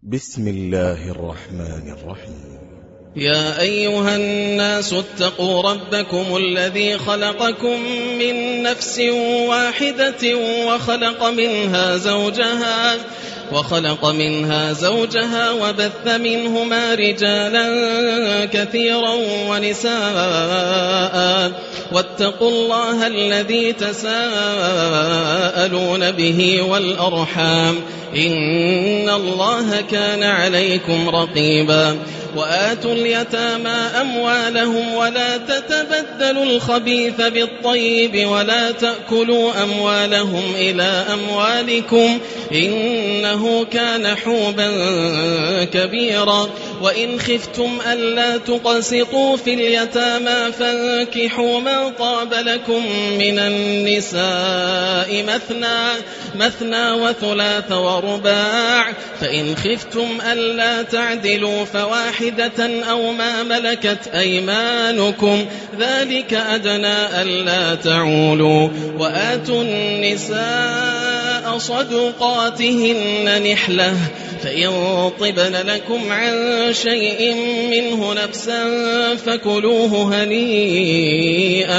بسم الله الرحمن الرحيم. يا أيها الناس اتقوا ربكم الذي خلقكم من نفس واحدة وخلق منها زوجها وبث منهما رجالا كثيرا ونساء واتقوا الله الذي تساءلون به والأرحام إن الله كان عليكم رقيبا. وآتوا اليتامى أموالهم ولا تتبدلوا الخبيث بالطيب ولا تأكلوا أموالهم إلى أموالكم إنه كان حوبا كبيرا. وإن خفتم ألا تقسطوا في اليتامى فانكحوا ما طاب لكم من النساء مثنى وثلاث ورباع، فإن خفتم ألا تعدلوا فواحدة أو ما ملكت أيمانكم ذلك أدنى ألا تعولوا. وآتوا النساء صدقاتهن نحلة، فإن طبن لكم عن شيء منه نفسا فكلوه هنيئا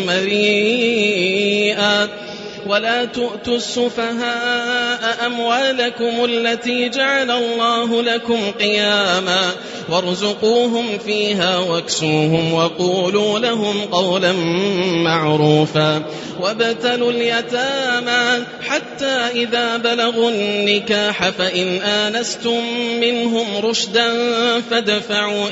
مريئا. ولا تؤتوا السفهاء أموالكم التي جعل الله لكم قياما وارزقوهم فيها واكسوهم وقولوا لهم قولا معروفا. وابتلوا اليتامى حتى إذا بلغوا النكاح فإن آنستم منهم رشدا فادفعوا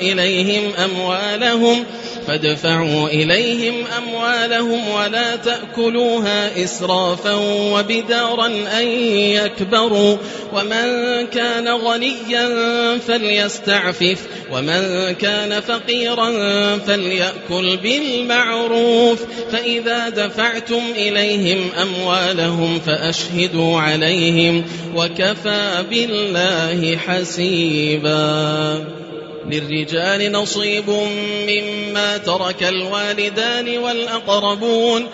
إليهم أموالهم ولا تأكلوها إسرافا وبدارا أن يكبروا. ومن كان غنيا فليستعفف ومن كان فقيرا فليأكل بالمعروف. فإذا دفعتم إليهم أموالهم فأشهدوا عليهم وكفى بالله حسيبا. للرجال نصيب مما ترك الوالدان والأقربون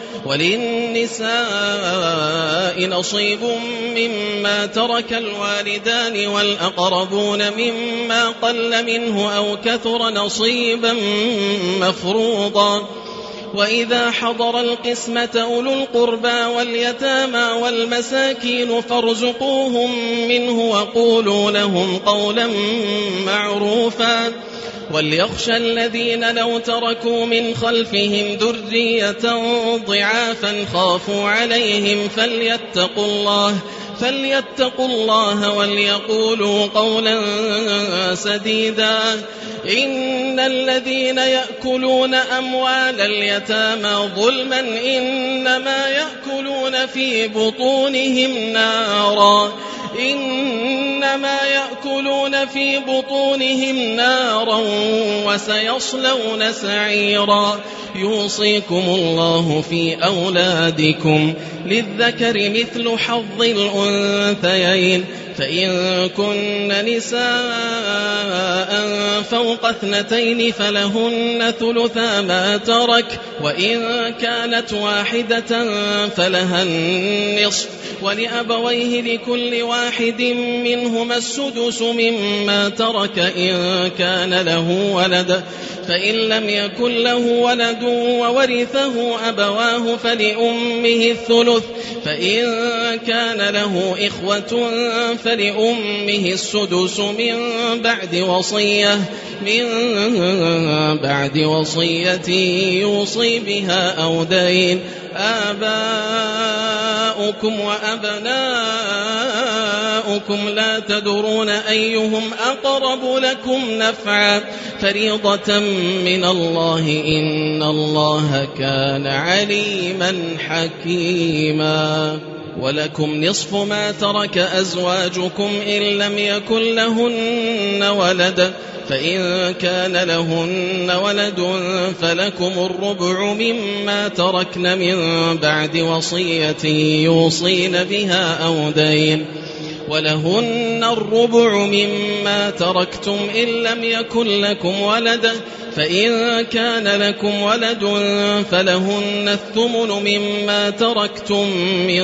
وللنساء نصيب مما ترك الوالدان والأقربون مما قل منه أو كثر نصيبا مفروضا. وإذا حضر القسمة أولو القربى واليتامى والمساكين فارزقوهم منه وقولوا لهم قولا معروفا. وليخشى الذين لو تركوا من خلفهم ذرية ضعافا خافوا عليهم فليتقوا الله وليقولوا قولا سديدا. إن الذين يأكلون أموال اليتامى ظلما إنما يأكلون في بطونهم نارا وسيصلون سعيرا. يوصيكم الله في أولادكم للذكر مثل حظ الأنثيين، فإن كن نساء فوق 2 فلهن ثلثا ما ترك، وإن كانت واحدة فلها النصف، ولأبويه لكل واحد منهما السدس مما ترك إن كان له ولد، فإن لم يكن له ولد وورثه أبواه فلأمه الثلث، فإن كان له إخوة فلأمه السدس من بعد وصية يوصي بها أو دين. آباؤكم وأبناؤكم لا تدرون أيهم أقرب لكم نفعا فريضة من الله إن الله كان عليما حكيما. ولكم نصف ما ترك أزواجكم إن لم يكن لهن ولد، فإن كان لهن ولد فلكم الربع مما تركن من بعد وصية يوصين بها أو دين. ولهن الربع مما تركتم إن لم يكن لكم ولد، فإن كان لكم ولد فلهن الثمن مما تركتم من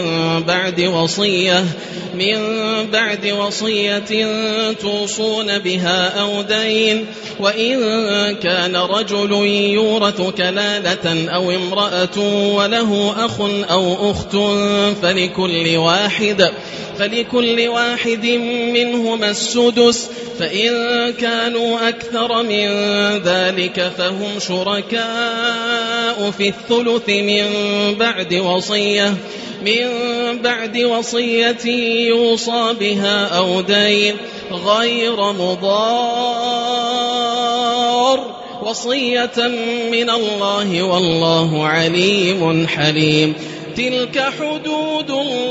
بعد وصية توصون بها أو دين. وإن كان رجل يورث كلالة أو امرأة وله أخ أو أخت فلكل واحد منهما السدس، فإن كانوا أكثر من ذلك فهم شركاء في الثلث من بعد وصية يوصى بها أو دين غير مضار، وصية من الله والله عليم حليم. تلك حدود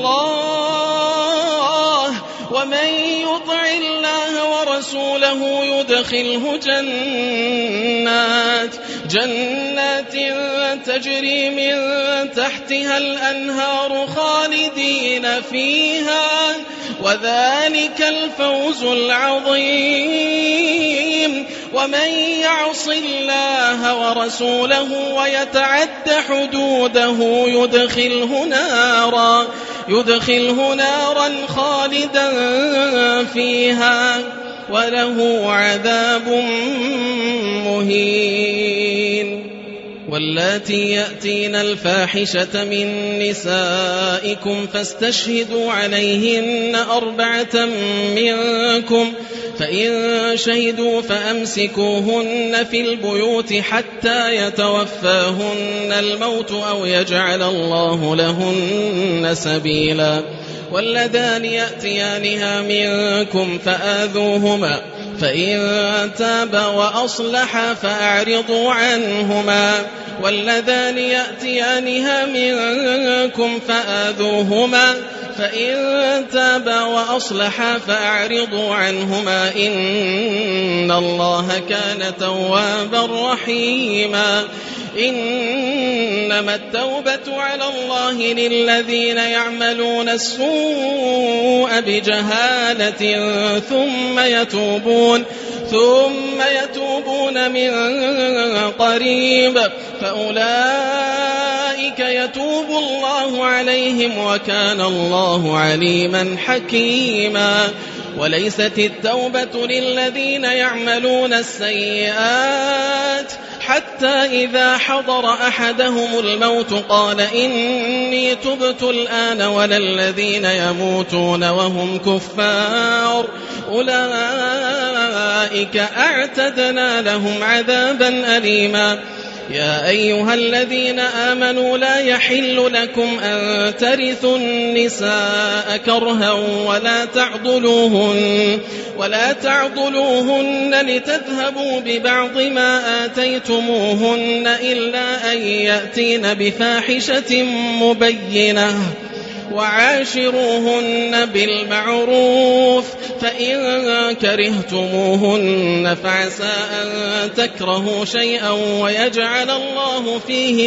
الله، ومن يطع الله ورسوله يدخله جنات تجري من تحتها الأنهار خالدين فيها، وذلك الفوز العظيم. ومن يعص الله ورسوله ويتعد حدوده يدخله نارا خالدا فيها وله عذاب مهين. واللاتي يأتين الفاحشة من نسائكم فاستشهدوا عليهن 4 منكم، فإن شهدوا فأمسكوهن في البيوت حتى يتوفاهن الموت أو يجعل الله لهن سبيلا. واللذان يأتيانها منكم فآذوهما، فإن تابا وأصلحا فأعرضوا عنهما. واللذان يأتيانها منكم فآذوهما، فإن تابا وأصلحا فأعرضوا عنهما إن الله كان توابا رحيما. إنما التوبة على الله للذين يعملون السوء بجهالة ثم يتوبون من قريب فأولئك يتوب الله عليهم وكان الله عليما حكيما. وليست التوبة للذين يعملون السيئات حتى إذا حضر أحدهم الموت قال إني تبت الآن، ولا الذين يموتون وهم كفار أولئك أعتدنا لهم عذابا أليما. يا أيها الذين آمنوا لا يحل لكم أن ترثوا النساء كرها ولا تعضلوهن لتذهبوا ببعض ما آتيتموهن إلا أن يأتين بفاحشة مبينة، وعاشروهن بالمعروف، فإن كرهتموهن فعسى أن تكرهوا شيئا ويجعل الله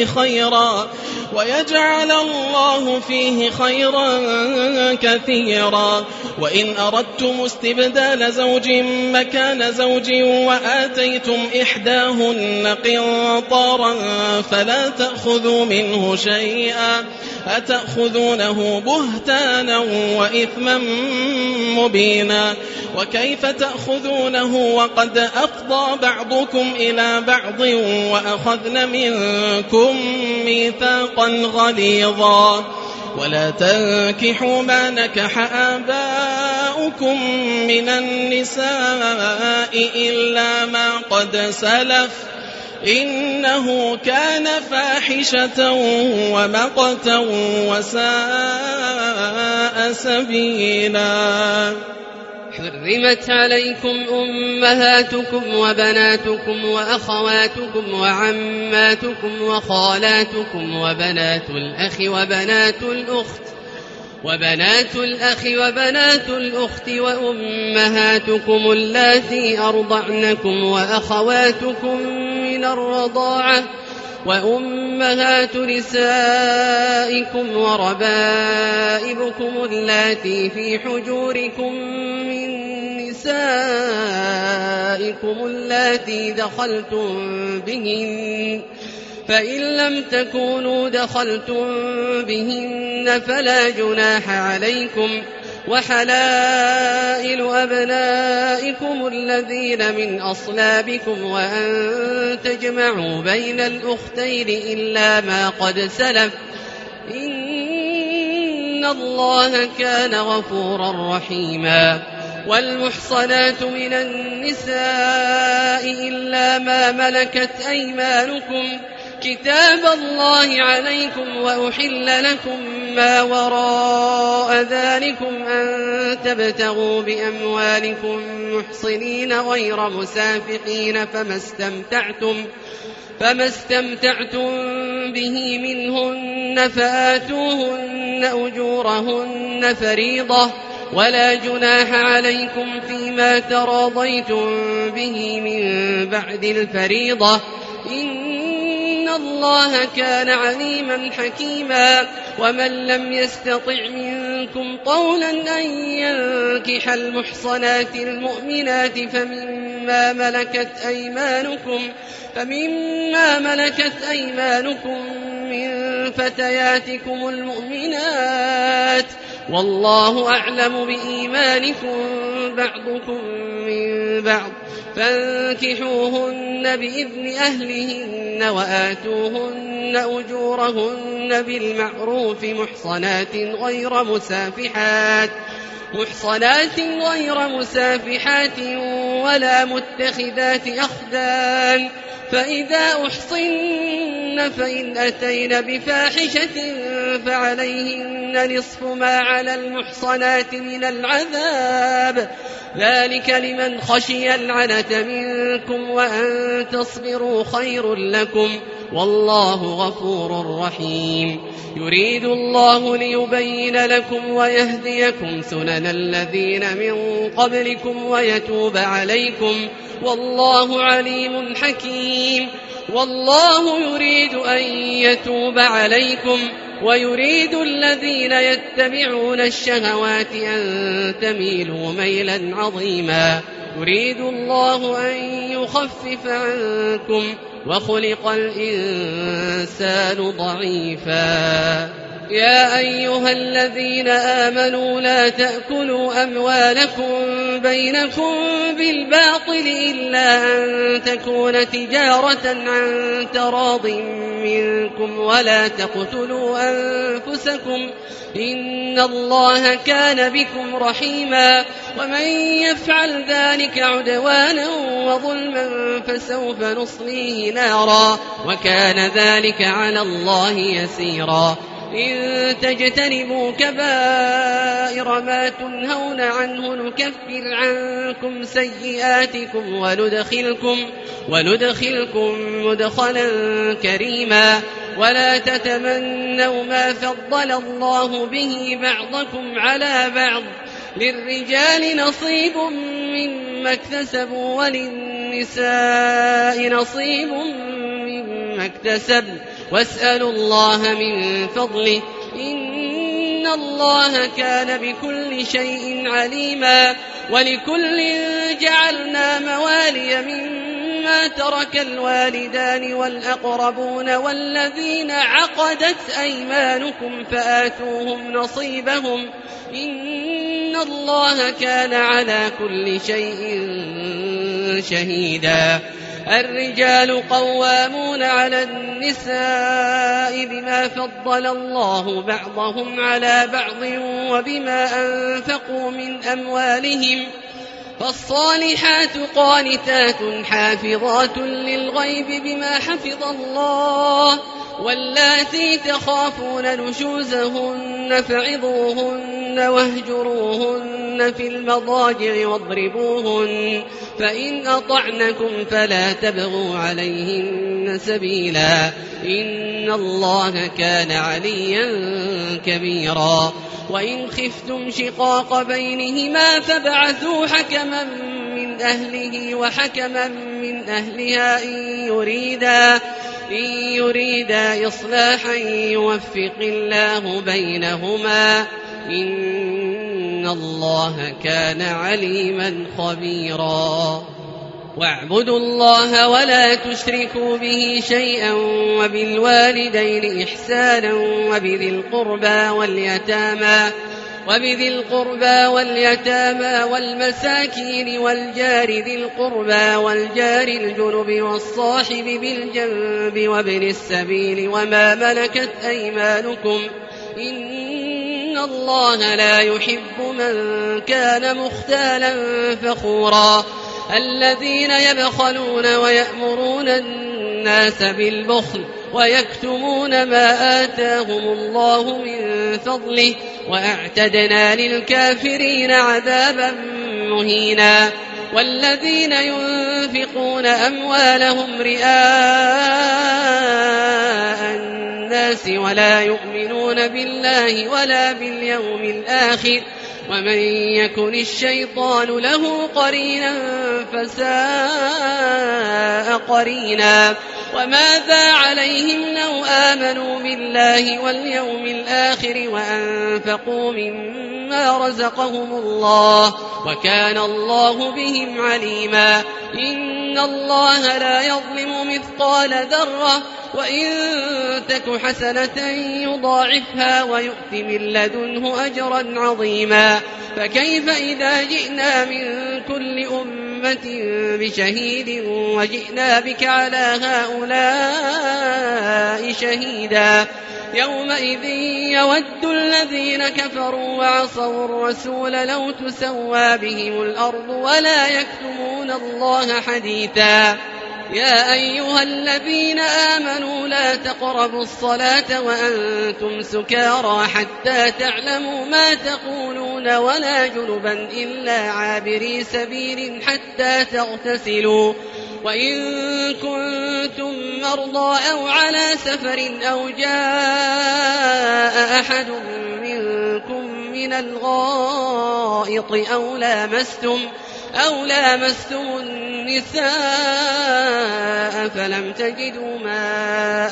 فيه خيرا كثيرا. وإن أردتم استبدال زوج مكان زوج وآتيتم إحداهن قنطارا فلا تأخذوا منه شيئا، أتأخذونه بهتانا وإثما مبينا. وكيف تأخذونه وقد أفضى بعضكم إلى بعض وأخذن منكم ميثاقا غليظا. ولا تنكحوا ما نكح آباؤكم من النساء إلا ما قد سلف إنه كان فاحشة ومقتا وساء سبيلا. حرمت عليكم أمهاتكم وبناتكم وأخواتكم وعماتكم وخالاتكم وبنات الأخ وبنات الأخت وأمهاتكم اللاتي أرضعنكم وأخواتكم من الرضاعة وأمهات نسائكم وربائبكم اللاتي في حجوركم من نسائكم اللاتي دخلتم بهن، فإن لم تكونوا دخلتم بهن فلا جناح عليكم، وحلائل أبنائكم الذين من أصلابكم، وأن تجمعوا بين الأختين إلا ما قد سلف، إن الله كان غفورا رحيما. والمحصنات من النساء إلا ما ملكت أيمانكم كتاب الله عليكم، وأحل لكم ما وراء ذلكم أن تبتغوا بأموالكم محصنين غير مسافحين، فما استمتعتم به منهن فآتوهن أجورهن فريضة، ولا جناح عليكم فيما تراضيتم به من بعد الفريضة، إن الله كان عليما حكيما. ومن لم يستطع منكم طولا أن ينكح المحصنات المؤمنات فمما ملكت أيمانكم من فتياتكم المؤمنات، والله أعلم بإيمانكم بعضكم من بعض، فانكحوهن بإذن أهلهن وآتوهن أجورهن بالمعروف محصنات غير مسافحات ولا متخذات أخدان، فإذا أحصن فإن أتين بفاحشة فعليهن نصف ما على المحصنات من العذاب، ذلك لمن خشي العنة منكم، وأن تصبروا خير لكم، والله غفور رحيم. يريد الله ليبين لكم ويهديكم سنن الذين من قبلكم ويتوب عليكم، والله عليم حكيم. والله يريد أن يتوب عليكم، ويريد الذين يتبعون الشهوات أن تميلوا ميلا عظيما. يريد الله أن يخفف عنكم، وخلق الإنسان ضعيفا. يا أيها الذين آمنوا لا تأكلوا أموالكم بينكم بالباطل إلا أن تكون تجارة عن تراض منكم، ولا تقتلوا أنفسكم، إن الله كان بكم رحيما. ومن يفعل ذلك عدوانا وظلما فسوف نصليه نارا، وكان ذلك على الله يسيرا. إن تجتنبوا كبائر ما تنهون عنه نكفر عنكم سيئاتكم وندخلكم مدخلا كريما. ولا تتمنوا ما فضل الله به بعضكم على بعض، للرجال نصيب مما اكتسبوا وللنساء نصيب مما اكتسبن، واسألوا الله من فضله، إن الله كان بكل شيء عليما. ولكل جعلنا موالي مما ترك الوالدان والأقربون والذين عقدت أيمانكم فآتوهم نصيبهم، إن الله كان على كل شيء شهيدا. الرجال قوامون على النساء بما فضل الله بعضهم على بعض وبما أنفقوا من أموالهم، فالصالحات قانتات حافظات للغيب بما حفظ الله، واللاتي تخافون نشوزهن فعظوهن واهجروهن في المضاجع واضربوهن، فإن أطعنكم فلا تبغوا عليهن سبيلا، إن الله كان عليا كبيرا. وإن خفتم شقاق بينهما فابعثوا حكما من أهله وحكما من أهلها إن يريدا إصلاحا يوفق الله بينهما إن الله كان عليما خبيرا واعبدوا الله ولا تشركوا به شيئا وبالوالدين إحسانا وبذي القربى واليتامى والمساكين والجار ذي القربى والجار الجنب والصاحب بالجنب وابن السبيل وما ملكت أيمانكم إن الله لا يحب من كان مختالا فخورا الذين يبخلون ويأمرون الناس بالبخل ويكتمون ما آتاهم الله من فضله وأعتدنا للكافرين عذابا مهينا والذين ينفقون أموالهم رئاء الناس ولا يؤمنون بالله ولا باليوم الآخر ومن يكن الشيطان له قرينا فساء قرينا وماذا عليهم لو آمنوا بالله واليوم الآخر وأنفقوا مما رزقهم الله وكان الله بهم عليما إن الله لا يظلم مثقال ذرة وإن تك حسنة يضاعفها ويؤت من لدنه أجرا عظيما فكيف إذا جئنا من كل أمة بشهيد وجئنا بك على هؤلاء شهيدا يومئذ يود الذين كفروا وعصوا الرسول لو تسوى بهم الأرض ولا يكتمون الله حديثا يا أيها الذين آمنوا لا تقربوا الصلاة وأنتم سكارى حتى تعلموا ما تقولون ولا جنبا إلا عابري سبيل حتى تغتسلوا وإن كنتم مرضى أو على سفر أو جاء أحد منكم من الغائط أو لامستم النساء فلم تجدوا ماء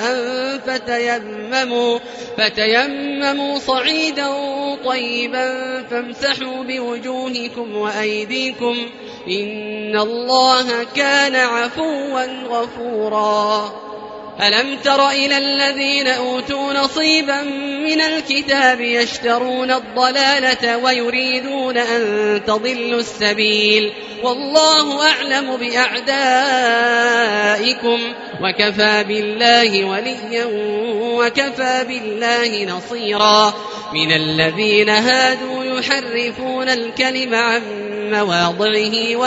فتيمموا صعيدا طيبا فامسحوا بوجوهكم وأيديكم إن الله كان عفوا غفورا ألم تر إلى الذين أوتوا نصيبا من الكتاب يشترون الضلالة ويريدون أن تضلوا السبيل والله أعلم بأعدائكم وكفى بالله وليا وكفى بالله نصيرا من الذين هادوا يحرفون الكلم عن مواضعه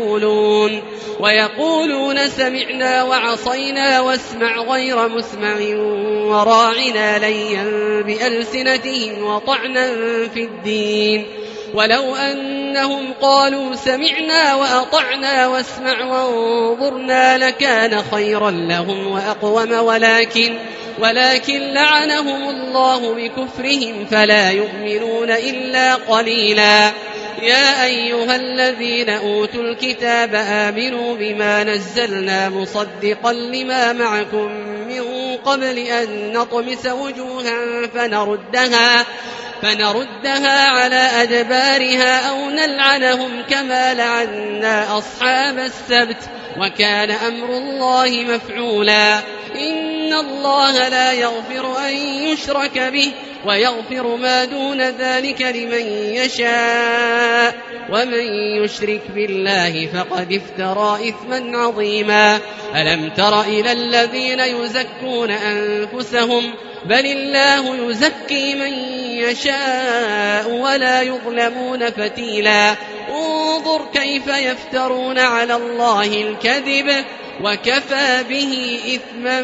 ويقولون سمعنا وعصينا واسمع غير مسمع وراعنا ليا بألسنتهم وطعنا في الدين ولو أنهم قالوا سمعنا وأطعنا واسمع وانظرنا لكان خيرا لهم وأقوم ولكن لعنهم الله بكفرهم فلا يؤمنون إلا قليلا يا أيها الذين أوتوا الكتاب آمنوا بما نزلنا مصدقا لما معكم من قبل أن نطمس وجوها فنردها على أدبارها أو نلعنهم كما لعنا أصحاب السبت وكان أمر الله مفعولا إن الله لا يغفر أن يشرك به ويغفر ما دون ذلك لمن يشاء ومن يشرك بالله فقد افترى إثما عظيما ألم تر إلى الذين يزكون أنفسهم بل الله يزكي من يشاء ولا يظلمون فتيلا انظر كيف يفترون على الله الكذب وكفى به إثما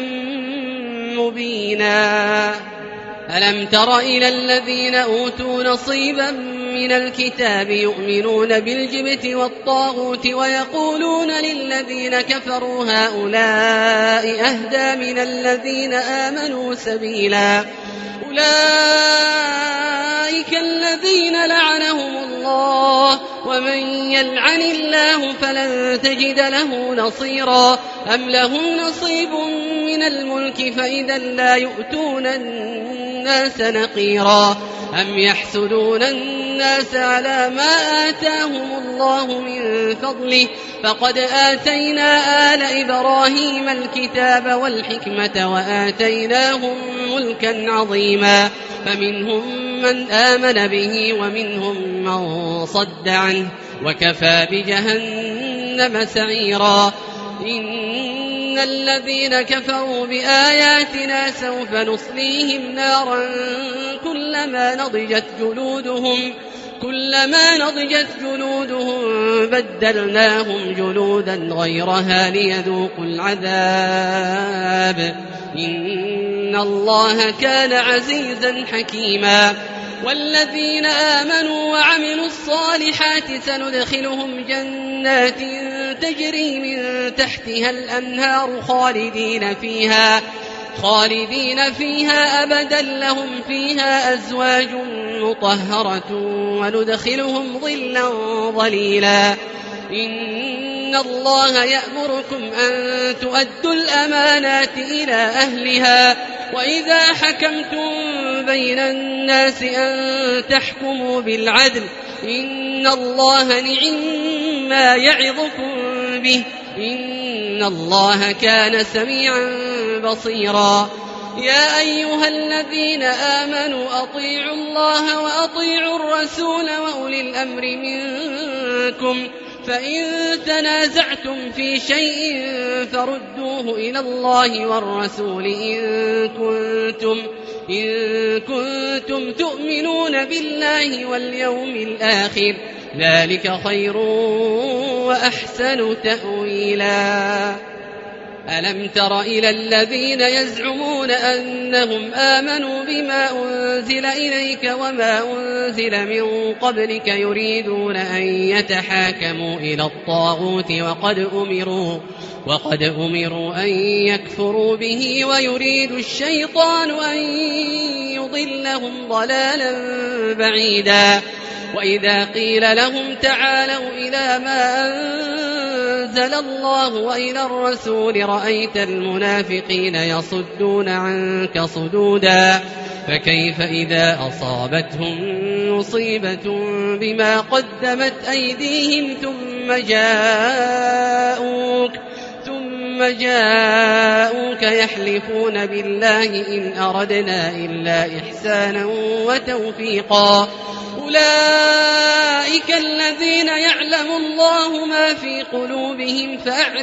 مبينا ألم تر إلى الذين أوتوا نصيبا من الكتاب يؤمنون بالجبت والطاغوت ويقولون للذين كفروا هؤلاء أهدى من الذين آمنوا سبيلا أولئك الذين لعنهم الله الله ومن يلعن الله فلن تجد له نصيرا أم لهم نصيب من الملك فإذا لا يؤتون الناس نقيرا أم يحسدون الناس على ما آتاهم الله من فضله فقد آتينا آل إبراهيم الكتاب والحكمة وآتيناهم ملكا عظيما فمنهم من آمن به ومنهم من صد عنه وكفى بجهنم سعيرا إن الذين كفروا بآياتنا سوف نصليهم نارا كلما نضجت جلودهم بدلناهم جلودا غيرها ليذوقوا العذاب إن الله كان عزيزا حكيما والذين آمنوا وعملوا الصالحات سندخلهم جنات تجري من تحتها الأنهار خالدين فيها أبدا لهم فيها أزواج مطهرة وندخلهم ظلا ظليلا إن الله يأمركم أن تؤدوا الأمانات إلى أهلها وإذا حكمتم بين الناس أن تحكموا بالعدل إن الله نعما يعظكم به إن الله كان سميعا بصيرا يا أيها الذين آمنوا أطيعوا الله وأطيعوا الرسول وأولي الأمر منكم فإن تنازعتم في شيء فردوه إلى الله والرسول إن كنتم تؤمنون بالله واليوم الآخر ذلك خير وأحسن تأويلا ألم تر إلى الذين يزعمون أنهم آمنوا بما أنزل إليك وما أنزل من قبلك يريدون أن يتحاكموا إلى الطاغوت وقد أمروا أن يكفروا به ويريد الشيطان أن يضلهم ضلالا بعيدا وإذا قيل لهم تعالوا إلى ما أنزل الله وإلى الرسول رأيت المنافقين يصدون عنك صدودا فكيف إذا أصابتهم مصيبة بما قدمت أيديهم ثم جاءوك يحلفون بالله إن أردنا إلا إحسانا وتوفيقا أولئك الذين يعلم الله ما في قلوبهم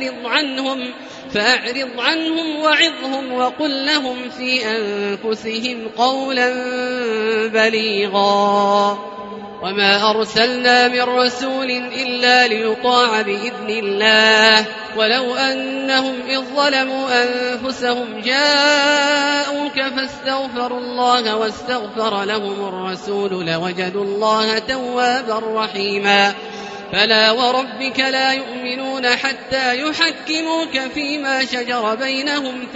فأعرض عنهم وعظهم وقل لهم في أنفسهم قولا بليغا وما أرسلنا من رسول إلا ليطاع بإذن الله ولو أنهم إذ ظلموا أنفسهم جاءوك فاستغفروا الله واستغفر لهم الرسول لوجدوا الله توابا رحيما فلا وربك لا يؤمنون حتى يحكموك فيما شجر بينهم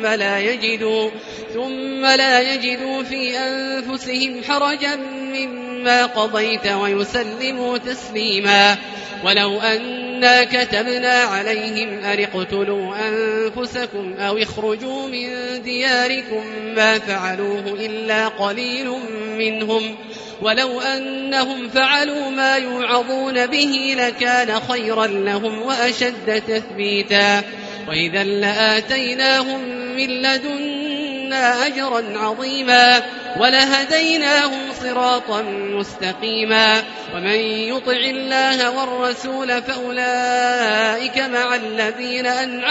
ثم لا يجدوا في أنفسهم حرجا مما قضيت ويسلموا تسليما ولو أنا كتبنا عليهم أن اقتلوا أنفسكم أو اخرجوا من دياركم ما فعلوه إلا قليل منهم ولو أنهم فعلوا ما يوعظون به لكان خيرا لهم وأشد تثبيتا وإذا لآتيناهم من لدنا أجرا عظيما ولهديناهم صراطا مستقيما ومن يطع الله والرسول فأولئك مع الذين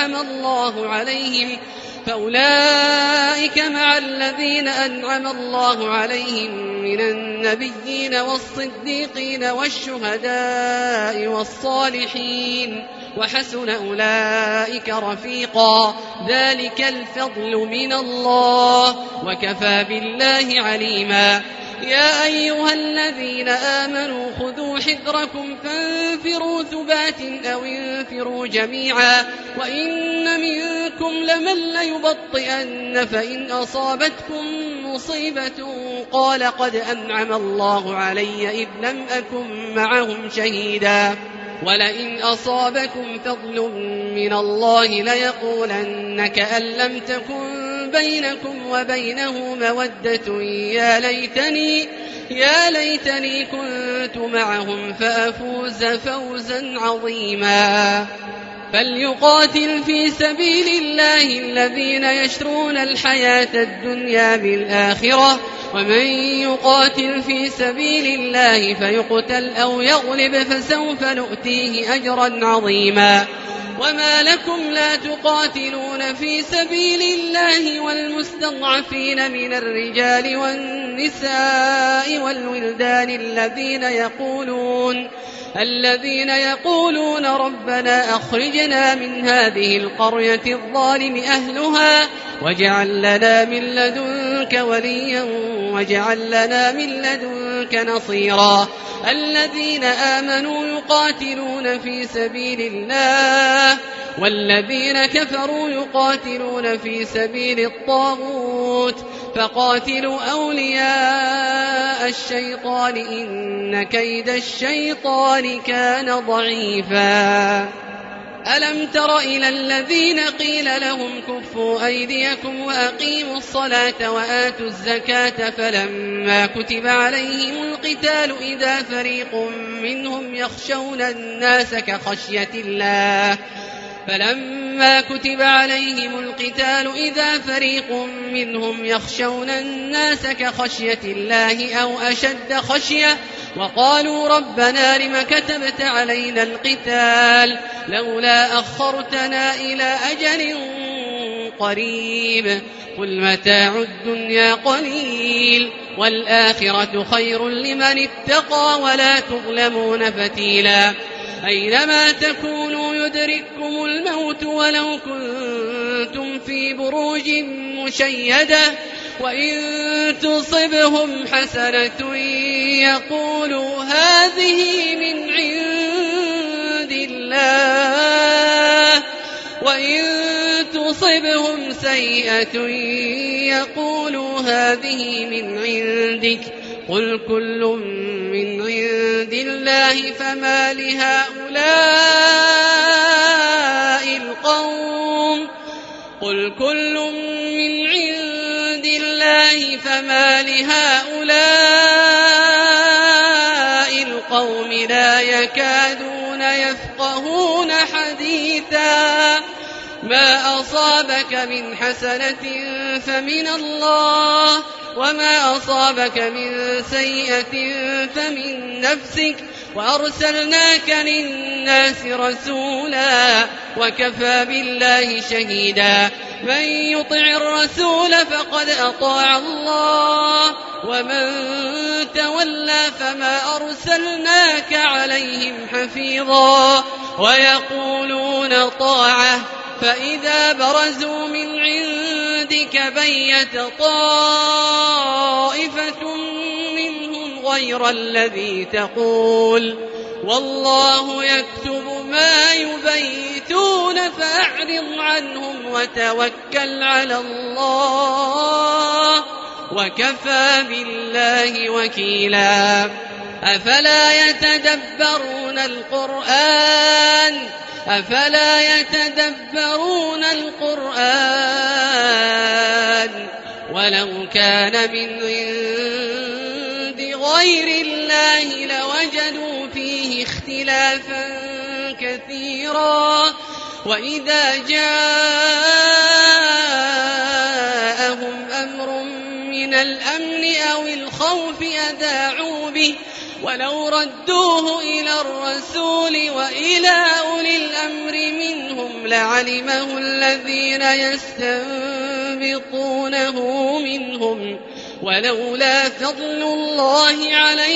أنعم الله عليهم من النبيين والصديقين والشهداء والصالحين وحسن أولئك رفيقا ذلك الفضل من الله وكفى بالله عليما يا أيها الذين آمنوا خذوا حذركم فانفروا ثبات أو انفروا جميعا وإن منكم لمن ليبطئن فإن أصابتكم مصيبة قال قد أنعم الله علي إذ لم أكن معهم شهيدا ولئن أصابكم فضل من الله ليقولن كأن لم تكن بينكم وبينه مودة يا ليتني كنت معهم فأفوز فوزا عظيما فليقاتل في سبيل الله الذين يشرون الحياة الدنيا بالآخرة ومن يقاتل في سبيل الله فيقتل أو يغلب فسوف نؤتيه أجرا عظيما وما لكم لا تقاتلون في سبيل الله والمستضعفين من الرجال والنساء والولدان الذين يقولون ربنا أخرجنا من هذه القرية الظالم أهلها واجعل لنا من لدنك وليا واجعل لنا من لدنك نصيرا الذين آمنوا يقاتلون في سبيل الله والذين كفروا يقاتلون في سبيل الطاغوت فقاتلوا أولياء الشيطان إن كيد الشيطان كان ضعيفا ألم تر إلى الذين قيل لهم كفوا أيديكم وأقيموا الصلاة وآتوا الزكاة فلما كتب عليهم القتال إذا فريق منهم يخشون الناس كخشية الله أو أشد خشية وقالوا ربنا لم كتبت علينا القتال لولا أخرتنا إلى أجل قريب قل متاع الدنيا قليل والآخرة خير لمن اتقى ولا تظلمون فتيلا أينما تكونوا يدرككم الموت ولو كنتم في بروج مشيدة وإن تصبهم حسنة يقولوا هذه من عند الله وإن تصبهم سيئة يقولوا هذه من عندك قل كل من عند الله فما لهؤلاء القوم لا يكادون يفقهون حديثا ما أصابك من حسنة فمن الله وما أصابك من سيئة فمن نفسك وأرسلناك للناس رسولا وكفى بالله شهيدا من يطع الرسول فقد أطاع الله ومن تولى فما أرسلناك عليهم حفيظا ويقولون طاعة فإذا برزوا من عندك بيت طائفة منهم غير الذي تقول والله يكتب ما يبيتون فأعرض عنهم وتوكل على الله وكفى بالله وكيلا أفلا يتدبرون القرآن ولو كان من عند غير الله لوجدوا فيه اختلافا كثيرا وإذا جاءهم أمر من الأمن أو الخوف أذاعوا به ولو ردوه إلى الرسول وإلى أولي الأمر منهم لعلمه الذين يستنبطونه منهم ولولا فضل الله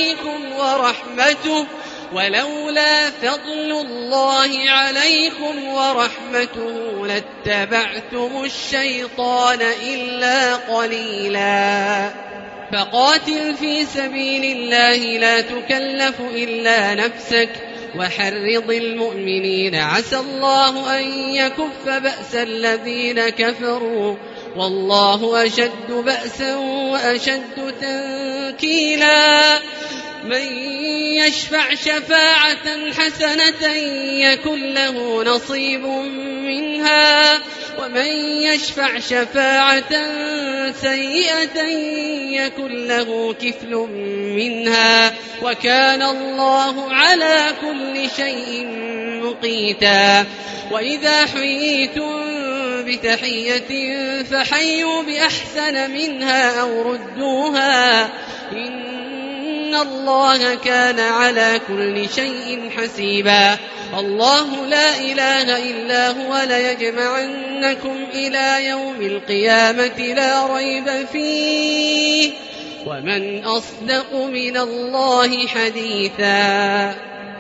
عليكم ورحمته لاتبعتم الشيطان إلا قليلا فقاتل في سبيل الله لا تكلف إلا نفسك وحرض المؤمنين عسى الله أن يكف بأس الذين كفروا والله أشد بأسا وأشد تنكيلا من يشفع شفاعة حسنة يكن له نصيب منها ومن يشفع شفاعة سيئة يكن له كفل منها وكان الله على كل شيء مقيتا وإذا حييتم بتحية فحيوا بأحسن منها أو ردوها إن الله كان على كل شيء حسيبا الله لا إله إلا هو ليجمعنكم إلى يوم القيامة لا ريب فيه ومن أصدق من الله حديثا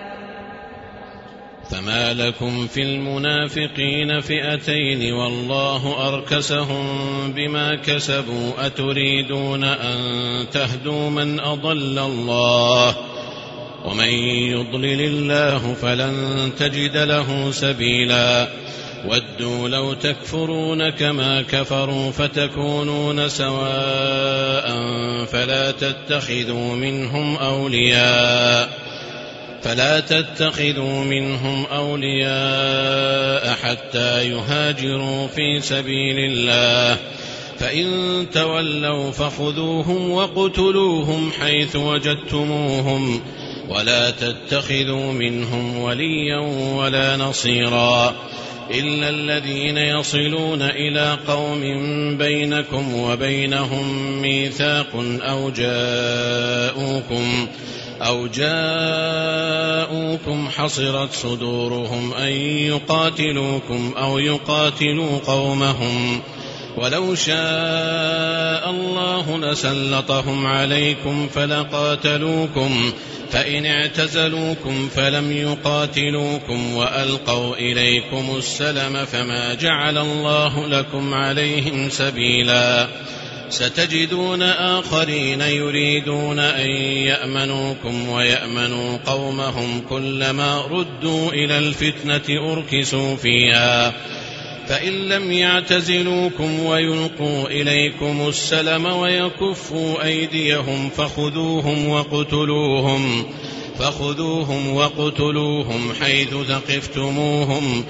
فما لكم في المنافقين فئتين والله أركسهم بما كسبوا أتريدون أن تهدوا من أضل الله ومن يضلل الله فلن تجد له سبيلا ودوا لو تكفرون كما كفروا فتكونون سواء فلا تتخذوا منهم أولياء حتى يهاجروا في سبيل الله فإن تولوا فخذوهم وقتلوهم حيث وجدتموهم ولا تتخذوا منهم وليا ولا نصيرا إلا الذين يصلون إلى قوم بينكم وبينهم ميثاق أو جاءوكم حصرت صدورهم أن يقاتلوكم أو يقاتلوا قومهم ولو شاء الله لسلطهم عليكم فلقاتلوكم فإن اعتزلوكم فلم يقاتلوكم وألقوا إليكم السلم فما جعل الله لكم عليهم سبيلا ستجدون آخرين يريدون أن يأمنوكم ويأمنوا قومهم كلما ردوا إلى الفتنة أركسوا فيها فإن لم يعتزلوكم ويلقوا إليكم السلم ويكفوا أيديهم فخذوهم وقتلوهم حيث ثقفتموهم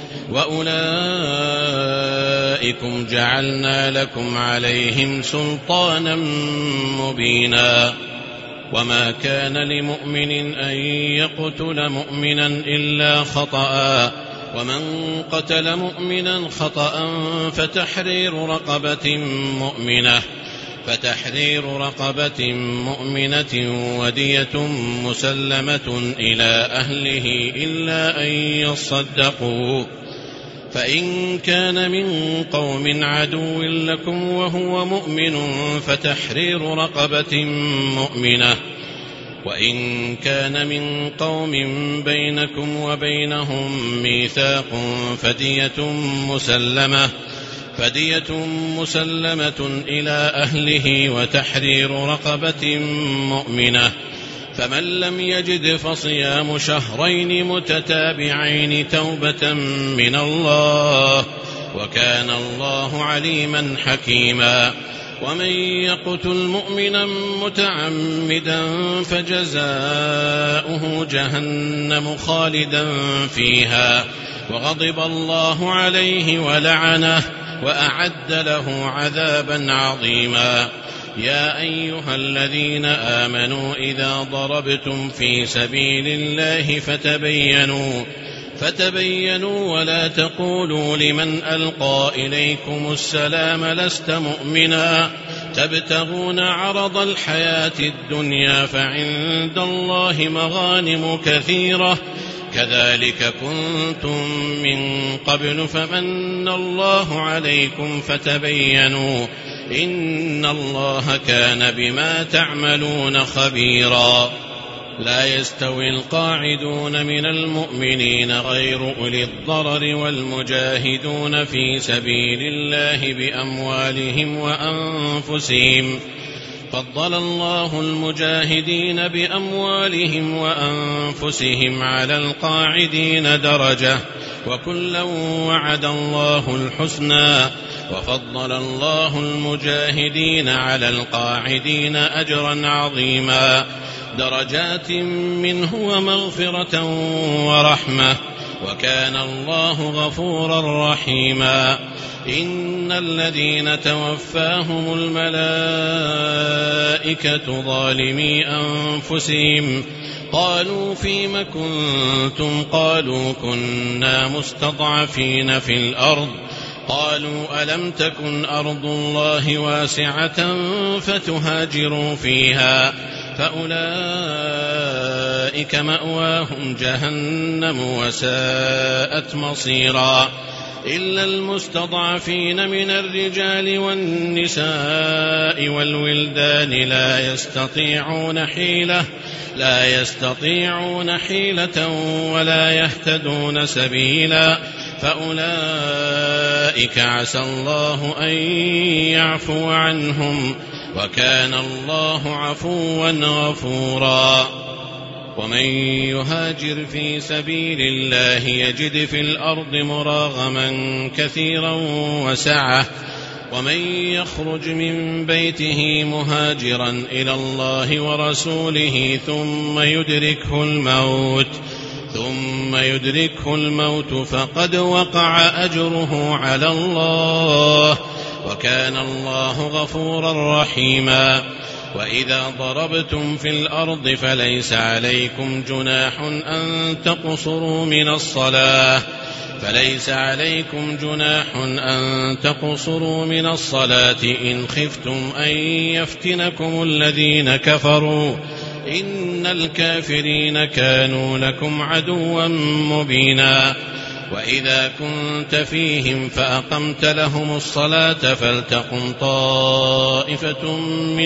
وأولئكم جعلنا لكم عليهم سلطانا مبينا وما كان لمؤمن أن يقتل مؤمنا إلا خطأ ومن قتل مؤمنا خطأ فتحرير رقبة مؤمنة ودية مسلمة إلى أهله إلا أن يصدقوا فإن كان من قوم عدو لكم وهو مؤمن فتحرير رقبة مؤمنة وإن كان من قوم بينكم وبينهم ميثاق فدية مسلمة إلى أهله وتحرير رقبة مؤمنة فمن لم يجد فصيام شهرين متتابعين توبة من الله وكان الله عليما حكيما ومن يقتل مؤمنا متعمدا فجزاؤه جهنم خالدا فيها وغضب الله عليه ولعنه وأعد له عذابا عظيما يا أيها الذين آمنوا إذا ضربتم في سبيل الله فتبينوا ولا تقولوا لمن ألقى إليكم السلام لست مؤمنا تبتغون عرض الحياة الدنيا فعند الله مغانم كثيرة كذلك كنتم من قبل فمن الله عليكم فتبينوا إن الله كان بما تعملون خبيرا لا يستوي القاعدون من المؤمنين غير أولي الضرر والمجاهدون في سبيل الله بأموالهم وأنفسهم فضل الله المجاهدين بأموالهم وأنفسهم على القاعدين درجة وكلا وعد الله الحسنى وفضل الله المجاهدين على القاعدين أجرا عظيما درجات منه ومغفرة ورحمة وكان الله غفورا رحيما إن الذين توفاهم الملائكة ظالمي أنفسهم قالوا فيم كنتم قالوا كنا مستضعفين في الأرض قالوا ألم تكن أرض الله واسعة فتهاجروا فيها فأولئك مأواهم جهنم وساءت مصيرا إلا المستضعفين من الرجال والنساء والولدان لا يستطيعون حيلة ولا يهتدون سبيلا فأولئك عسى الله أن يعفو عنهم وكان الله عفوا غفورا ومن يهاجر في سبيل الله يجد في الأرض مراغما كثيرا وسعة ومن يخرج من بيته مهاجرا إلى الله ورسوله ثم يدركه الموت فقد وقع أجره على الله وكان الله غفورا رحيما وإذا ضربتم في الأرض فليس عليكم جناح أن تقصروا من الصلاة إن خفتم أن يفتنكم الذين كفروا إن الكافرين كانوا لكم عدوا مبينا وإذا كنت فيهم فأقمت لهم الصلاة فلتقم طائفة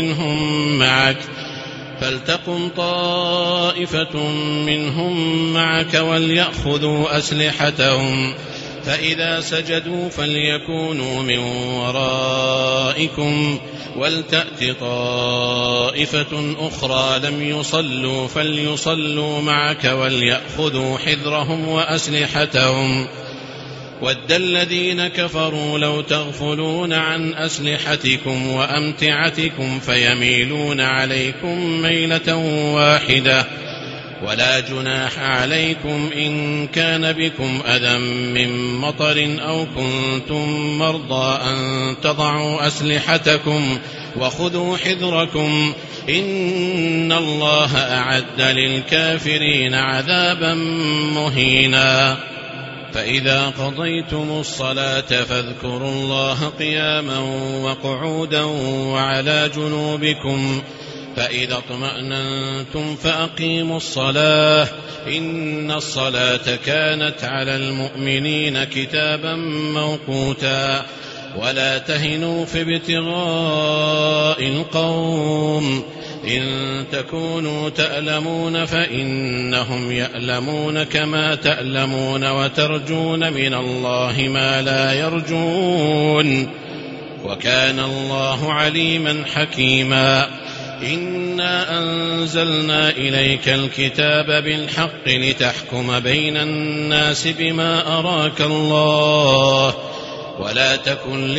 منهم معك وليأخذوا أسلحتهم فإذا سجدوا فليكونوا من ورائكم ولتأت طائفة أخرى لم يصلوا فليصلوا معك وليأخذوا حذرهم وأسلحتهم ود الذين كفروا لو تغفلون عن أسلحتكم وأمتعتكم فيميلون عليكم ميلة واحدة ولا جناح عليكم إن كان بكم أذى من مطر أو كنتم مرضى أن تضعوا أسلحتكم وخذوا حذركم إن الله أعد للكافرين عذابا مهينا فإذا قضيتم الصلاة فاذكروا الله قياما وقعودا وعلى جنوبكم فإذا اطمأننتم فأقيموا الصلاة إن الصلاة كانت على المؤمنين كتابا موقوتا ولا تهنوا في ابتغاء القوم إن تكونوا تألمون فإنهم يألمون كما تألمون وترجون من الله ما لا يرجون وكان الله عليما حكيما إنا أنزلنا إليك الكتاب بالحق لتحكم بين الناس بما أراك الله ولا تكن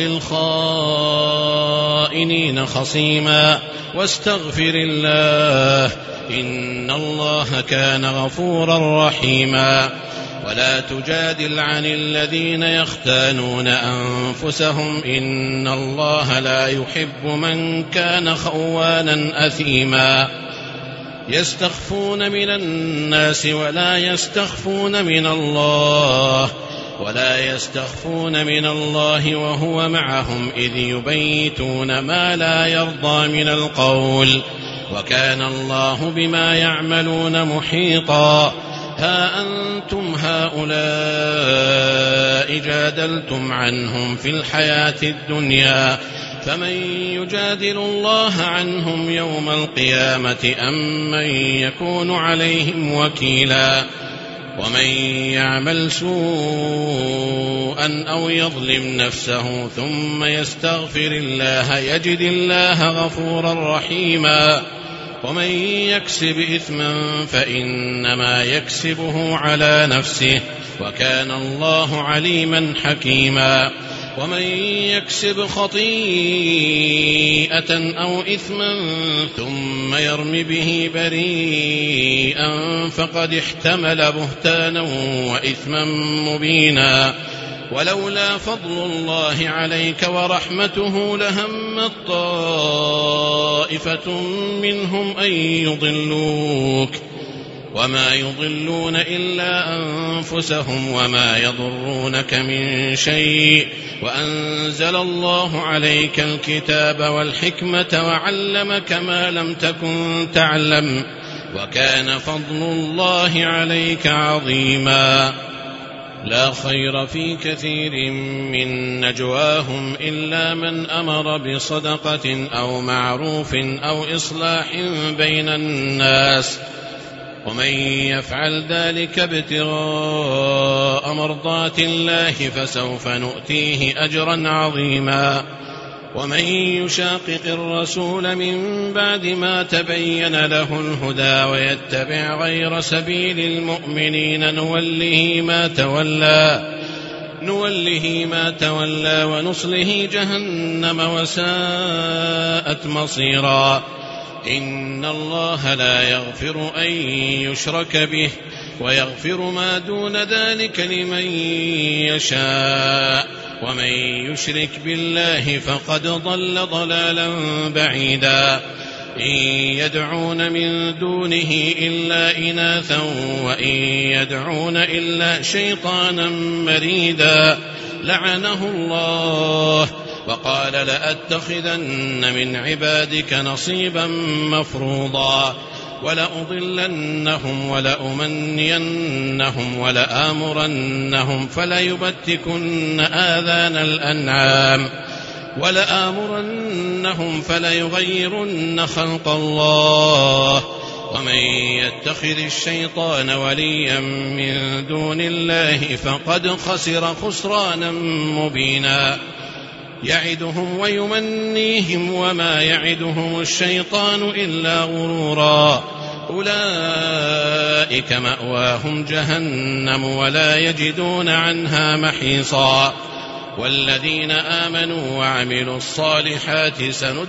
للخائنين خصيما واستغفر الله إن الله كان غفورا رحيما ولا تجادل عن الذين يختانون أنفسهم إن الله لا يحب من كان خوانا أثيما يستخفون من الناس ولا يستخفون من الله وهو معهم إذ يبيتون ما لا يرضى من القول وكان الله بما يعملون محيطا ها أنتم هؤلاء جادلتم عنهم في الحياة الدنيا فمن يجادل الله عنهم يوم القيامة أم من يكون عليهم وكيلا ومن يعمل سوءا سوءا أو يظلم نفسه ثم يستغفر الله يجد الله غفورا رحيما. ومن يكسب إثما فإنما يكسبه على نفسه وكان الله عليما حكيما. ومن يكسب خطيئة أو إثما ثم يرم به بريئا فقد احتمل بهتانا وإثما مبينا. ولولا فضل الله عليك ورحمته لهمت طائفة منهم أن يضلوك وما يضلون إلا أنفسهم وما يضرونك من شيء. وأنزل الله عليك الكتاب والحكمة وعلمك ما لم تكن تعلم وكان فضل الله عليك عظيما. لا خير في كثير من نجواهم إلا من أمر بصدقة أو معروف أو إصلاح بين الناس ومن يفعل ذلك ابتغاء مرضات الله فسوف نؤتيه أجرا عظيما. ومن يشاقق الرسول من بعد ما تبين له الهدى ويتبع غير سبيل المؤمنين نوله ما تولى ونصله جهنم وساءت مصيرا. إن الله لا يغفر أن يشرك به ويغفر ما دون ذلك لمن يشاء ومن يشرك بالله فقد ضل ضلالا بعيدا. إن يدعون من دونه إلا إناثا وإن يدعون إلا شيطانا مريدا لعنه الله وقال لأتخذن من عبادك نصيبا مفروضا ولأضلنهم ولأمنينهم ولآمرنهم فليبتكن آذان الأنعام ولآمرنهم فليغيرن خلق الله. ومن يتخذ الشيطان وليا من دون الله فقد خسر خسرانا مبينا. يعدهم ويمنيهم وما يعدهم الشيطان إلا غرورا. أولئك مأواهم جهنم ولا يجدون عنها محيصا. والذين آمنوا وعملوا الصالحات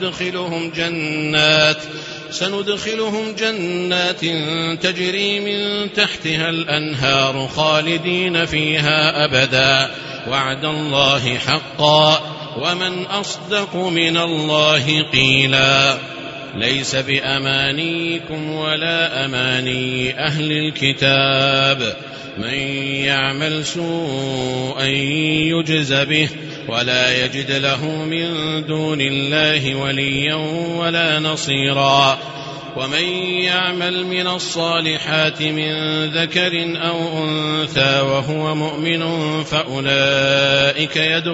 سندخلهم جنات تجري من تحتها الأنهار خالدين فيها أبدا وعد الله حقا ومن أصدق من الله قيلا. ليس بأمانيكم ولا أماني أهل الكتاب من يعمل سوءا يجز به ولا يجد له من دون الله وليا ولا نصيرا. ومن يعمل من الصالحات من ذكر أو أنثى وهو مؤمن فأولئك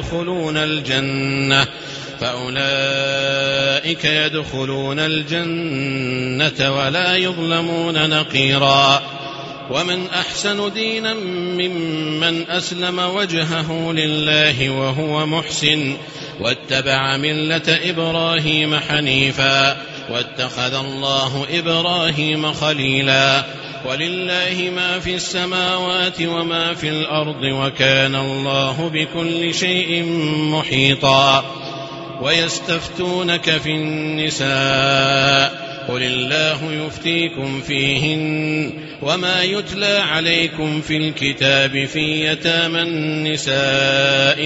يدخلون الجنة ولا يظلمون نقيرا. ومن أحسن دينا ممن أسلم وجهه لله وهو محسن واتبع ملة إبراهيم حنيفا واتخذ الله إبراهيم خليلا. ولله ما في السماوات وما في الأرض وكان الله بكل شيء محيطا. ويستفتونك في النساء قل الله يفتيكم فيهن وما يتلى عليكم في الكتاب في يتامى النساء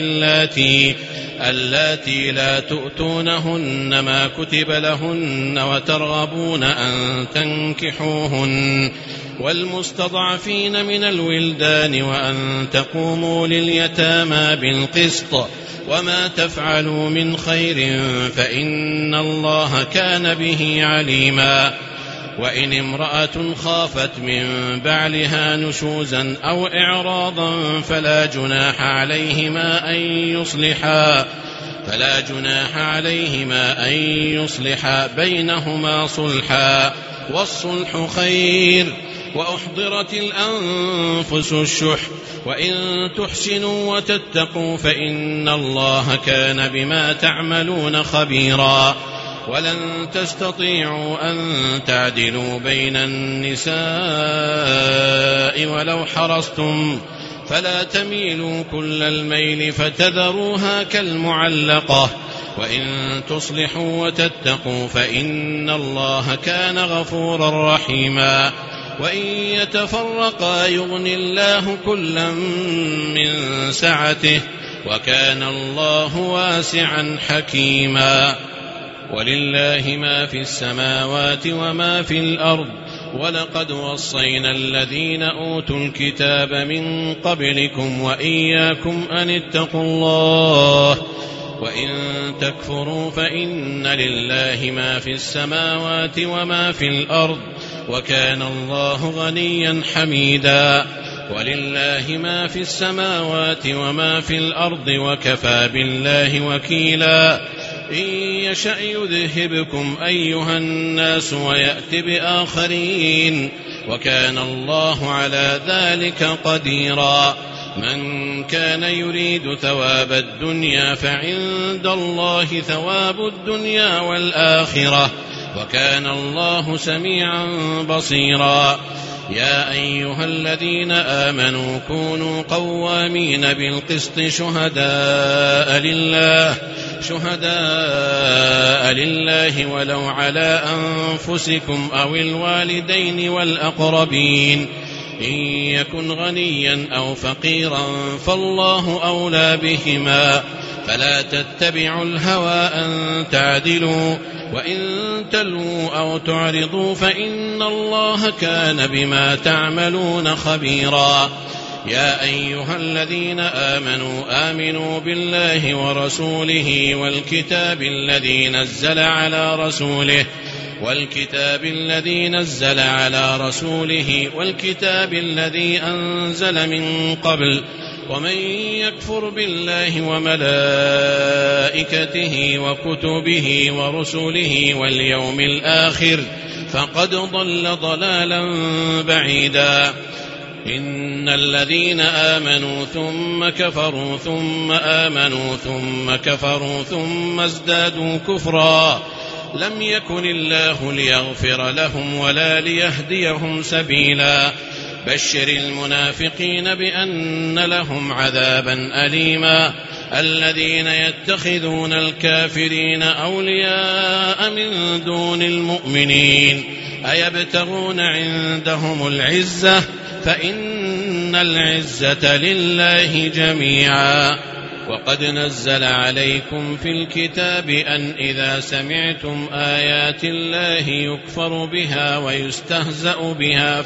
اللاتي لا تؤتونهن ما كتب لهن وترغبون أن تنكحوهن والمستضعفين من الولدان وأن تقوموا لليتامى بالقسط وما تفعلوا من خير فإن الله كان به عليما. وإن امرأة خافت من بعلها نشوزا أو إعراضا فلا جناح عليهما أن يصلحا بينهما صلحا والصلح خير. وأحضرت الأنفس الشح وإن تحسنوا وتتقوا فإن الله كان بما تعملون خبيرا ولن تستطيعوا أن تعدلوا بين النساء ولو حرصتم فلا تميلوا كل الميل فتذروها كالمعلقة وإن تصلحوا وتتقوا فإن الله كان غفورا رحيما وإن يتفرقا يغن الله كلا من سعته وكان الله واسعا حكيما ولله ما في السماوات وما في الأرض ولقد وصينا الذين أوتوا الكتاب من قبلكم وإياكم أن اتقوا الله وإن تكفروا فإن لله ما في السماوات وما في الأرض وكان الله غنيا حميدا ولله ما في السماوات وما في الأرض وكفى بالله وكيلا إن يشأ يذهبكم أيها الناس ويأت بآخرين وكان الله على ذلك قديرا من كان يريد ثواب الدنيا فعند الله ثواب الدنيا والآخرة وكان الله سميعا بصيرا يا أيها الذين آمنوا كونوا قوامين بالقسط شهداء لله ولو على أنفسكم أو الوالدين والأقربين إن يكن غنيا أو فقيرا فالله أولى بهما فلا تتبعوا الهوى أن تعدلوا وإن تلووا أو تعرضوا فإن الله كان بما تعملون خبيرا يا أيها الذين آمنوا بالله ورسوله والكتاب الذي نزل على رسوله والكتاب الذي أنزل من قبل ومن يكفر بالله وملائكته وكتبه ورسله واليوم الآخر فقد ضل ضلالا بعيدا إن الذين آمنوا ثم كفروا ثم آمنوا ثم كفروا ثم ازدادوا كفرا لم يكن الله ليغفر لهم ولا ليهديهم سبيلا بشر المنافقين بأن لهم عذابا أليما الذين يتخذون الكافرين أولياء من دون المؤمنين أيبتغون عندهم العزة فإن العزة لله جميعا وقد نزل عليكم في الكتاب أن إذا سمعتم آيات الله يكفر بها ويستهزأ بها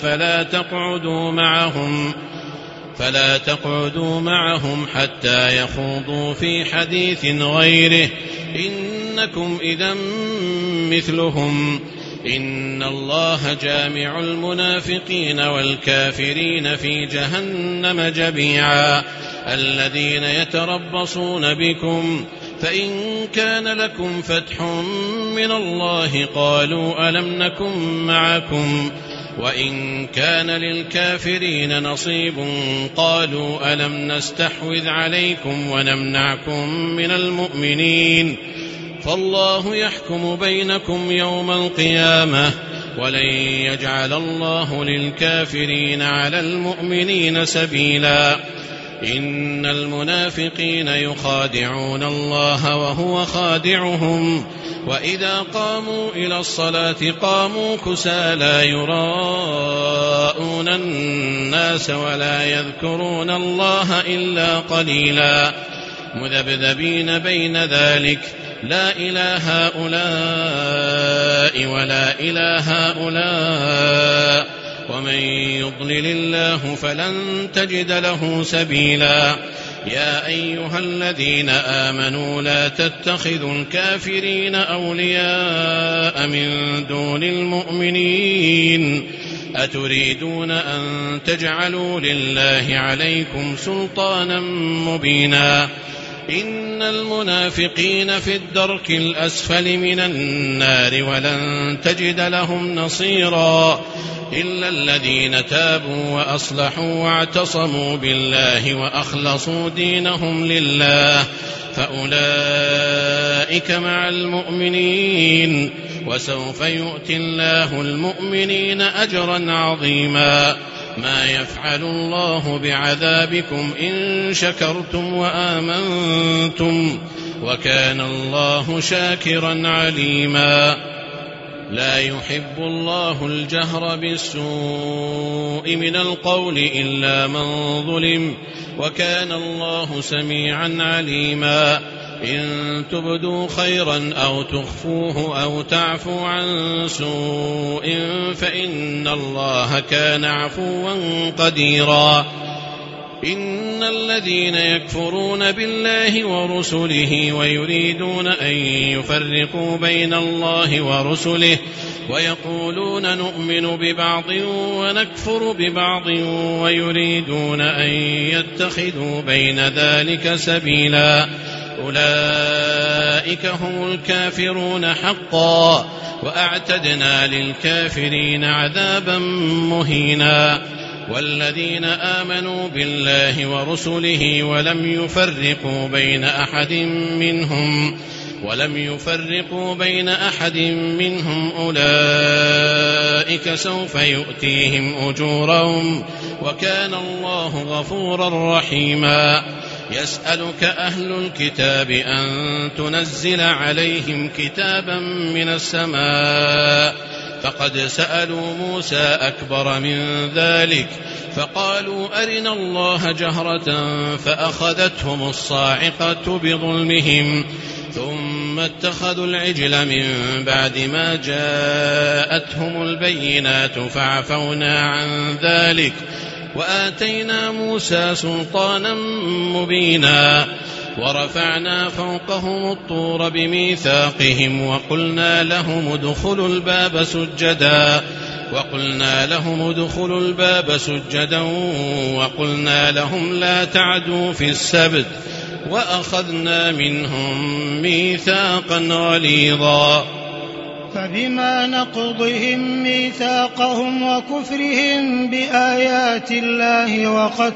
فلا تقعدوا معهم حتى يخوضوا في حديث غيره إنكم إذا مثلهم إن الله جامع المنافقين والكافرين في جهنم جميعا الذين يتربصون بكم فإن كان لكم فتح من الله قالوا ألم نكن معكم وإن كان للكافرين نصيب قالوا ألم نستحوذ عليكم ونمنعكم من المؤمنين فالله يحكم بينكم يوم القيامة ولن يجعل الله للكافرين على المؤمنين سبيلا إن المنافقين يخادعون الله وهو خادعهم وإذا قاموا إلى الصلاة قاموا كسالى يراءون الناس ولا يذكرون الله إلا قليلا مذبذبين بين ذلك لا إله هؤلاء ولا إله هؤلاء ومن يضلل الله فلن تجد له سبيلا يا أيها الذين آمنوا لا تتخذوا الكافرين أولياء من دون المؤمنين أتريدون أن تجعلوا لله عليكم سلطانا مبينا إن المنافقين في الدرك الأسفل من النار ولن تجد لهم نصيرا إلا الذين تابوا وأصلحوا واعتصموا بالله وأخلصوا دينهم لله فأولئك مع المؤمنين وسوف يؤتي الله المؤمنين أجرا عظيما ما يفعل الله بعذابكم إن شكرتم وآمنتم وكان الله شاكرا عليما لا يحب الله الجهر بالسوء من القول إلا من ظلم وكان الله سميعا عليما إن تبدوا خيرا أو تخفوه أو تعفوا عن سوء فإن الله كان عفوا قديرا إن الذين يكفرون بالله ورسله ويريدون أن يفرقوا بين الله ورسله ويقولون نؤمن ببعض ونكفر ببعض ويريدون أن يتخذوا بين ذلك سبيلا أولئك هم الكافرون حقا وأعتدنا للكافرين عذابا مهينا والذين آمنوا بالله ورسله ولم يفرقوا بين أحد منهم أولئك سوف يؤتيهم أجورهم وكان الله غفورا رحيما يسألك أهل الكتاب أن تنزل عليهم كتابا من السماء فقد سألوا موسى أكبر من ذلك فقالوا أرنا الله جهرة فأخذتهم الصاعقة بظلمهم ثم اتخذوا العجل من بعد ما جاءتهم البينات فعفونا عن ذلك وآتينا موسى سلطانا مبينا ورفعنا فوقهم الطور بميثاقهم وقلنا لهم ادخلوا الباب سجدا وقلنا لهم لا تعدوا في السبت وأخذنا منهم ميثاقا غليظا فبما نقضهم ميثاقهم وكفرهم بآيات الله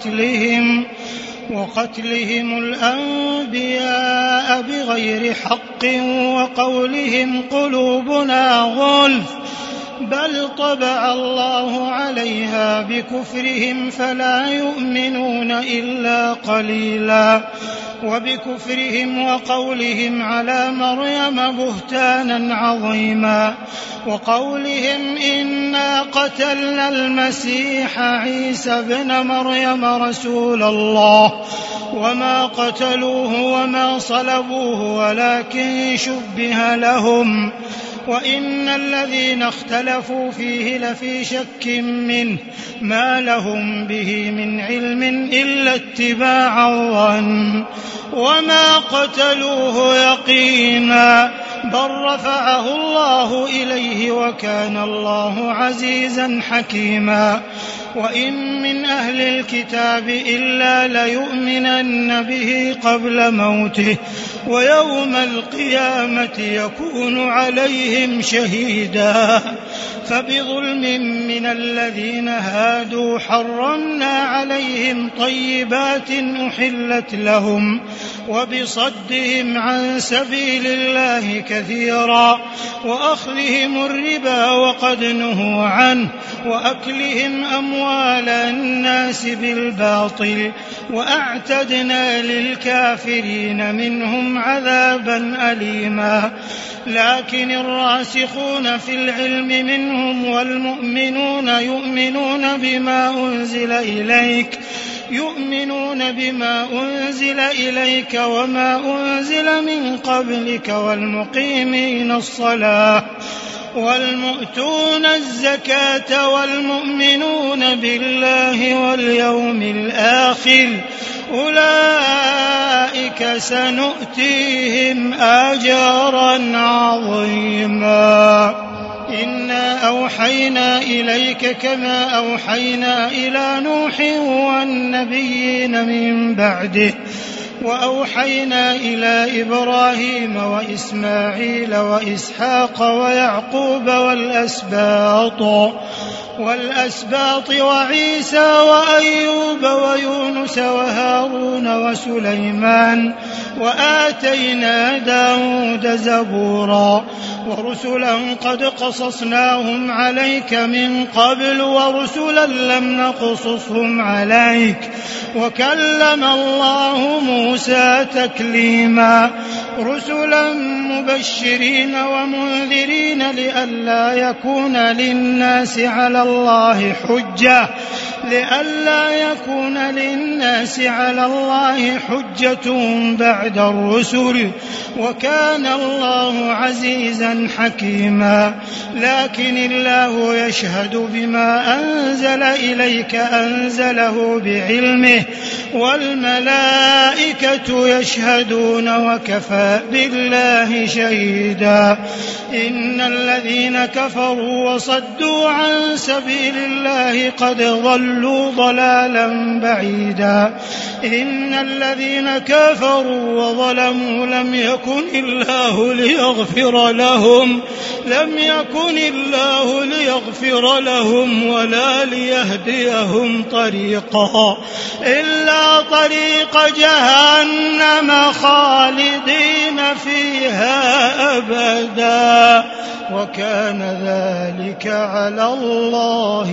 وقتلهم الأنبياء بغير حق وقولهم قلوبنا غلف بل طبع الله عليها بكفرهم فلا يؤمنون إلا قليلا وبكفرهم وقولهم على مريم بهتانا عظيما وقولهم إنا قتلنا المسيح عيسى ابن مريم رسول الله وما قتلوه وما صلبوه ولكن شبه لهم وإن الذين اختلفوا فيه لفي شك منه ما لهم به من علم إلا اتباع الظن وما قتلوه يقينا بل رفعه الله إليه وكان الله عزيزا حكيما وإن من أهل الكتاب إلا ليؤمنن به قبل موته ويوم القيامة يكون عليهم شهيدا فبظلم من الذين هادوا حرمنا عليهم طيبات أحلت لهم وبصدهم عن سبيل الله كثيرا وأخذهم الربا وقد نهوا عنه وأكلهم أموال الناس بالباطل وأعتدنا للكافرين منهم عذابا أليما لكن الراسخون في العلم منهم والمؤمنون يؤمنون بما أنزل إليك وما أنزل من قبلك والمقيمين الصلاة والمؤتون الزكاة والمؤمنون بالله واليوم الآخر أولئك سنؤتيهم أجرا عظيما إنا أوحينا إليك كما أوحينا إلى نوح والنبيين من بعده وأوحينا إلى إبراهيم وإسماعيل وإسحاق ويعقوب والأسباط وعيسى وأيوب ويونس وهارون وسليمان وآتينا داود زبورا ورسلا قد قصصناهم عليك من قبل ورسلا لم نقصصهم عليك وكلم الله موسى تكليما رسلا مبشرين ومنذرين لئلا يكون للناس على الله حجة بعد الرسل وكان الله عزيزا حكيما لكن الله يشهد بما أنزل إليك أنزله بعلمه والملائكة يشهدون وكفى بالله شهيدا إن الذين كفروا وصدوا عن سبيل الله قد ضلوا ضلالا بعيدا إن الذين كفروا وظلموا لم يكن الله ليغفر لهم ولا ليهديهم طريقا إلا طريق جهنم خالدين فيها أبدا وكان ذلك على الله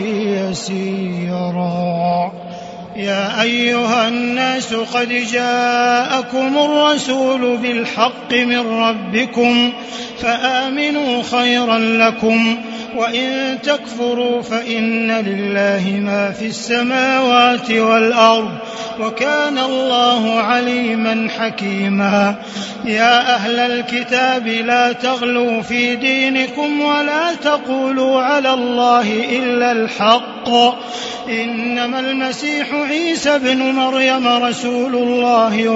يسيرا يا أيها الناس قد جاءكم الرسول بالحق من ربكم فآمنوا خيرا لكم وإن تكفروا فإن لله ما في السماوات والأرض وكان الله عليما حكيما يا أهل الكتاب لا تغلوا في دينكم ولا تقولوا على الله إلا الحق إنما المسيح عيسى بن مريم رسول الله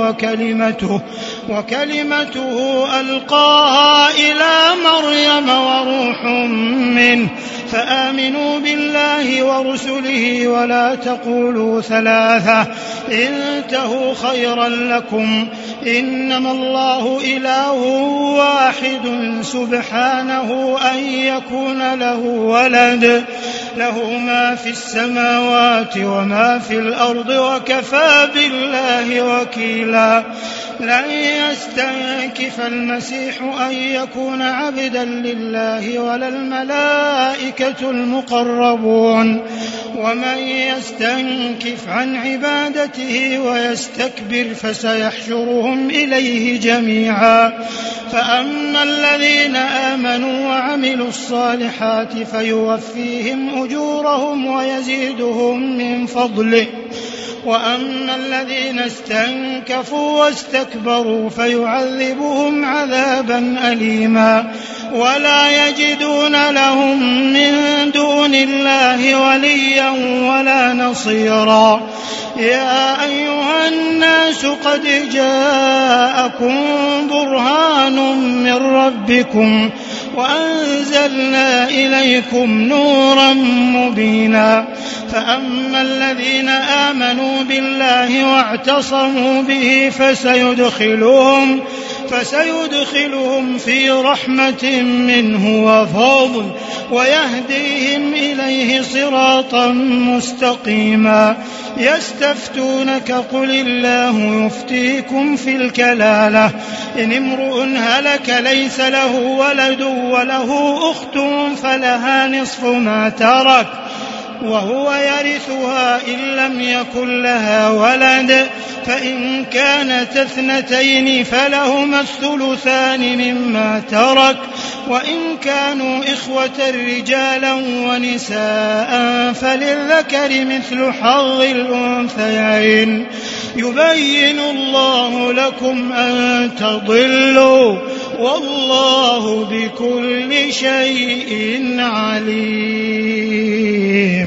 وكلمته ألقاها إلى مريم وروح منه فآمنوا بالله ورسله ولا تقولوا ثلاثة انتهوا خيرا لكم إنما الله إله واحد سبحانه أن يكون له ولد له ما في السماوات وما في الأرض وكفى بالله وكيلا لن يستنكف المسيح أن يكون عبدا لله ولا الملائكة المقربون ومن يستنكف عن عبادته ويستكبر فسيحشرهم إليه جميعا فأما الذين آمنوا وعملوا الصالحات فيوفيهم أجورهم ويزيدهم من فضله وأما الذين استنكفوا واستكبروا فيعذبهم عذابا أليما ولا يجدون لهم من دون الله وليا ولا نصيرا يا أيها الناس قد جاءكم برهان من ربكم وأنزلنا إليكم نورا مبينا فأما الذين آمنوا بالله واعتصموا به فسيدخلهم في رحمة منه وفضل ويهديهم إليه صراطا مستقيما يستفتونك قل الله يفتيكم في الكلالة إن امرؤ هلك ليس له ولد وله أخت فلها نصف ما ترك وهو يرثها إن لم يكن لها ولد فإن كانت اثنتين فلهما الثلثان مما ترك وإن كانوا إخوة رجالا ونساء فللذكر مثل حظ الأنثيين يبين الله لكم أن تضلوا والله بكل شيء عليم